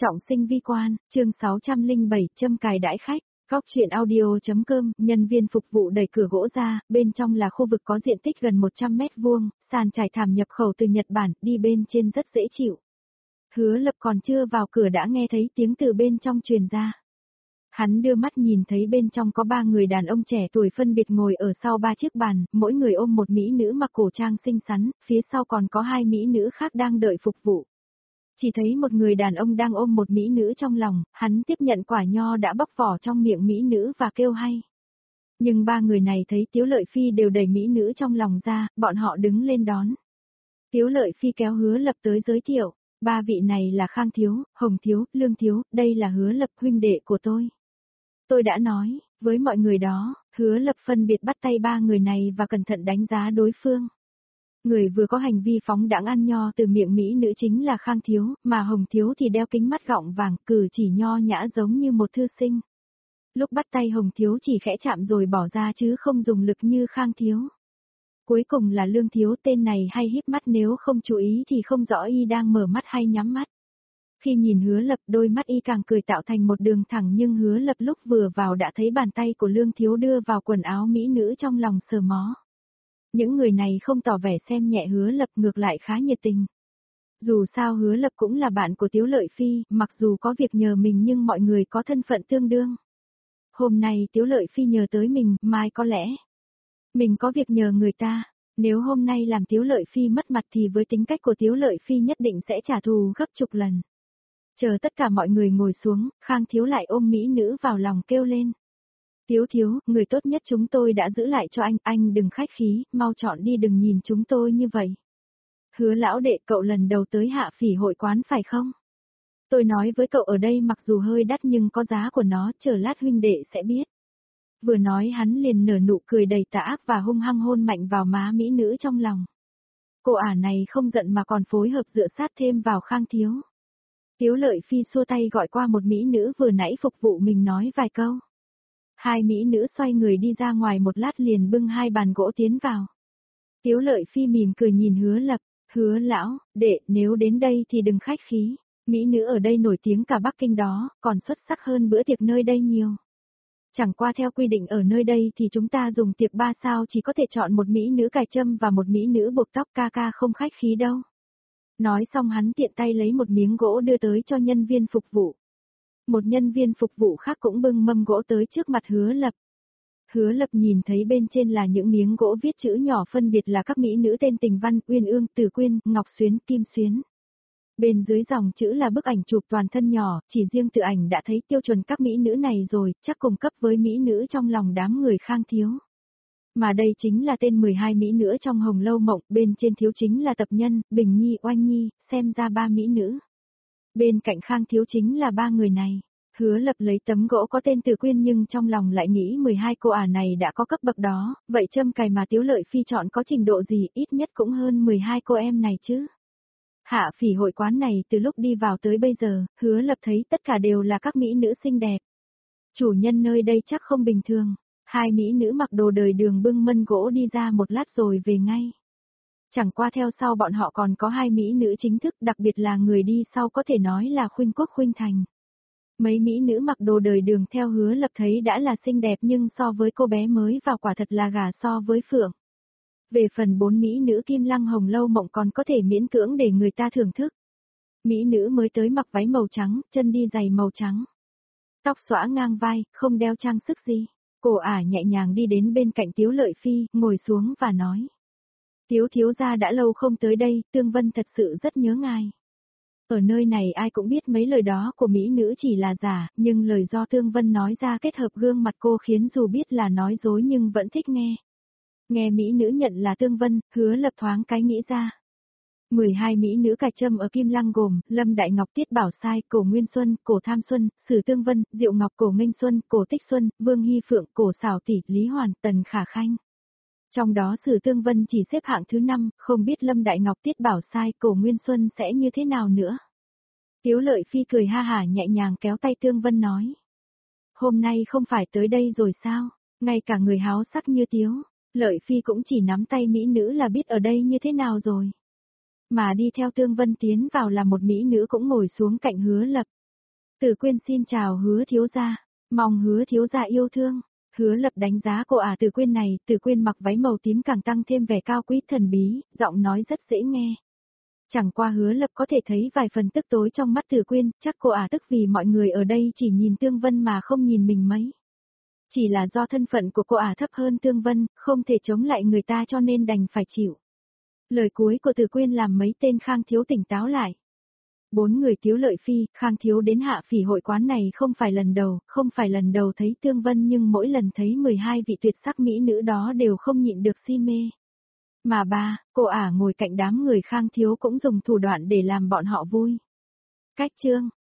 Trọng sinh vi quan, chương 607, châm cài đãi khách. Góc chuyện audio.com, nhân viên phục vụ đẩy cửa gỗ ra, bên trong là khu vực có diện tích gần 100 mét vuông, sàn trải thảm nhập khẩu từ Nhật Bản, đi bên trên rất dễ chịu. Hứa Lập còn chưa vào cửa đã nghe thấy tiếng từ bên trong truyền ra. Hắn đưa mắt nhìn thấy bên trong có 3 người đàn ông trẻ tuổi phân biệt ngồi ở sau 3 chiếc bàn, mỗi người ôm một mỹ nữ mặc cổ trang xinh xắn, phía sau còn có 2 mỹ nữ khác đang đợi phục vụ. Chỉ thấy một người đàn ông đang ôm một mỹ nữ trong lòng, hắn tiếp nhận quả nho đã bóc vỏ trong miệng mỹ nữ và kêu hay. Nhưng 3 người này thấy Tiếu Lợi Phi đều đẩy mỹ nữ trong lòng ra, bọn họ đứng lên đón. Tiếu Lợi Phi kéo Hứa Lập tới giới thiệu, 3 vị này là Khang Thiếu, Hồng Thiếu, Lương Thiếu, đây là Hứa Lập huynh đệ của tôi. Tôi đã nói, với mọi người đó, Hứa Lập phân biệt bắt tay 3 người này và cẩn thận đánh giá đối phương. Người vừa có hành vi phóng đãng ăn nho từ miệng mỹ nữ chính là Khang Thiếu, mà Hồng Thiếu thì đeo kính mắt gọng vàng, cử chỉ nho nhã giống như một thư sinh. Lúc bắt tay Hồng Thiếu chỉ khẽ chạm rồi bỏ ra chứ không dùng lực như Khang Thiếu. Cuối cùng là Lương Thiếu, tên này hay híp mắt, nếu không chú ý thì không rõ y đang mở mắt hay nhắm mắt. Khi nhìn Hứa Lập, đôi mắt y càng cười tạo thành một đường thẳng, nhưng Hứa Lập lúc vừa vào đã thấy bàn tay của Lương Thiếu đưa vào quần áo mỹ nữ trong lòng sờ mó. Những người này không tỏ vẻ xem nhẹ Hứa Lập, ngược lại khá nhiệt tình. Dù sao Hứa Lập cũng là bạn của Tiếu Lợi Phi, mặc dù có việc nhờ mình nhưng mọi người có thân phận tương đương. Hôm nay Tiếu Lợi Phi nhờ tới mình, mai có lẽ mình có việc nhờ người ta. Nếu hôm nay làm Tiếu Lợi Phi mất mặt thì với tính cách của Tiếu Lợi Phi nhất định sẽ trả thù gấp chục lần. Chờ tất cả mọi người ngồi xuống, Khang Thiếu lại ôm mỹ nữ vào lòng kêu lên. Tiếu Thiếu, người tốt nhất chúng tôi đã giữ lại cho anh đừng khách khí, mau chọn đi, đừng nhìn chúng tôi như vậy. Hứa lão đệ, cậu lần đầu tới Hạ Phỉ hội quán phải không? Tôi nói với cậu ở đây mặc dù hơi đắt nhưng có giá của nó, chờ lát huynh đệ sẽ biết. Vừa nói hắn liền nở nụ cười đầy tà ác và hung hăng hôn mạnh vào má mỹ nữ trong lòng. Cô ả này không giận mà còn phối hợp dựa sát thêm vào Khang Thiếu. Tiếu Lợi Phi xua tay gọi qua một mỹ nữ vừa nãy phục vụ mình nói vài câu. 2 mỹ nữ xoay người đi ra ngoài, một lát liền bưng 2 bàn gỗ tiến vào. Tiếu Lợi Phi mỉm cười nhìn Hứa Lập, Hứa lão, đệ, nếu đến đây thì đừng khách khí, mỹ nữ ở đây nổi tiếng cả Bắc Kinh đó, còn xuất sắc hơn bữa tiệc nơi đây nhiều. Chẳng qua theo quy định ở nơi đây thì chúng ta dùng tiệc 3 sao chỉ có thể chọn một mỹ nữ cài trâm và một mỹ nữ buộc tóc, ca không khách khí đâu. Nói xong hắn tiện tay lấy một miếng gỗ đưa tới cho nhân viên phục vụ. Một nhân viên phục vụ khác cũng bưng mâm gỗ tới trước mặt Hứa Lập. Hứa Lập nhìn thấy bên trên là những miếng gỗ viết chữ nhỏ phân biệt là các mỹ nữ tên Tình Văn, Uyên Ương, Từ Quyên, Ngọc Xuyến, Kim Xuyến. Bên dưới dòng chữ là bức ảnh chụp toàn thân nhỏ, chỉ riêng từ ảnh đã thấy tiêu chuẩn các mỹ nữ này rồi, chắc cùng cấp với mỹ nữ trong lòng đám người Khang Thiếu. Mà đây chính là tên 12 mỹ nữ trong Hồng Lâu Mộng, bên trên Thiếu chính là Tập Nhân, Bình Nhi, Oanh Nhi, xem ra 3 mỹ nữ. Bên cạnh Khang Thiếu chính là 3 người này. Hứa Lập lấy tấm gỗ có tên Từ Quyên nhưng trong lòng lại nghĩ 12 cô ả này đã có cấp bậc đó, vậy châm cài mà Tiếu Lợi Phi chọn có trình độ gì, ít nhất cũng hơn 12 cô em này chứ. Hạ Phỉ hội quán này từ lúc đi vào tới bây giờ, Hứa Lập thấy tất cả đều là các mỹ nữ xinh đẹp. Chủ nhân nơi đây chắc không bình thường. 2 mỹ nữ mặc đồ đời đường bưng mâm gỗ đi ra một lát rồi về ngay. Chẳng qua theo sau bọn họ còn có 2 mỹ nữ chính thức, đặc biệt là người đi sau có thể nói là Khuynh Quốc Khuynh Thành. Mấy mỹ nữ mặc đồ đời đường theo Hứa Lập thấy đã là xinh đẹp nhưng so với cô bé mới vào quả thật là gà so với phượng. Về phần 4 mỹ nữ Kim Lăng Hồng Lâu Mộng còn có thể miễn cưỡng để người ta thưởng thức. Mỹ nữ mới tới mặc váy màu trắng, chân đi giày màu trắng. Tóc xõa ngang vai, không đeo trang sức gì. Cô ả nhẹ nhàng đi đến bên cạnh Tiếu Lợi Phi, ngồi xuống và nói. Tiếu thiếu gia đã lâu không tới đây, Tương Vân thật sự rất nhớ ngài. Ở nơi này ai cũng biết mấy lời đó của mỹ nữ chỉ là giả, nhưng lời do Tương Vân nói ra kết hợp gương mặt cô khiến dù biết là nói dối nhưng vẫn thích nghe. Nghe mỹ nữ nhận là Tương Vân, Hứa Lập thoáng cái nghĩ ra. 12 mỹ nữ cài trâm ở Kim Lăng gồm, Lâm Đại Ngọc, Tiết Bảo Sai, Cổ Nguyên Xuân, Cổ Tham Xuân, Sử Tương Vân, Diệu Ngọc, Cổ Nghênh Xuân, Cổ Tích Xuân, Vương Hy Phượng, Cổ Xảo Tỷ, Lý Hoàn, Tần Khả Khanh. Trong đó Sử Tương Vân chỉ xếp hạng thứ 5, không biết Lâm Đại Ngọc, Tiết Bảo Sai, Cổ Nguyên Xuân sẽ như thế nào nữa. Tiếu Lợi Phi cười ha hả nhẹ nhàng kéo tay Tương Vân nói. Hôm nay không phải tới đây rồi sao, ngay cả người háo sắc như Tiếu, Lợi Phi cũng chỉ nắm tay mỹ nữ là biết ở đây như thế nào rồi. Mà đi theo Tương Vân tiến vào là một mỹ nữ cũng ngồi xuống cạnh Hứa Lập. Từ Quyên xin chào Hứa thiếu gia, mong Hứa thiếu gia yêu thương. Hứa Lập đánh giá cô Từ Quyên này, Từ Quyên mặc váy màu tím càng tăng thêm vẻ cao quý thần bí, giọng nói rất dễ nghe. Chẳng qua Hứa Lập có thể thấy vài phần tức tối trong mắt Từ Quyên, chắc cô tức vì mọi người ở đây chỉ nhìn Tương Vân mà không nhìn mình mấy. Chỉ là do thân phận của cô thấp hơn Tương Vân, không thể chống lại người ta cho nên đành phải chịu. Lời cuối của Từ Quyên làm mấy tên Khang thiếu tỉnh táo lại. 4 người Tiếu Lợi Phi, Khang thiếu đến Hạ Phỉ hội quán này không phải lần đầu thấy Tương Vân nhưng mỗi lần thấy 12 vị tuyệt sắc mỹ nữ đó đều không nhịn được si mê. Mà cô ngồi cạnh đám người Khang thiếu cũng dùng thủ đoạn để làm bọn họ vui. Cách chương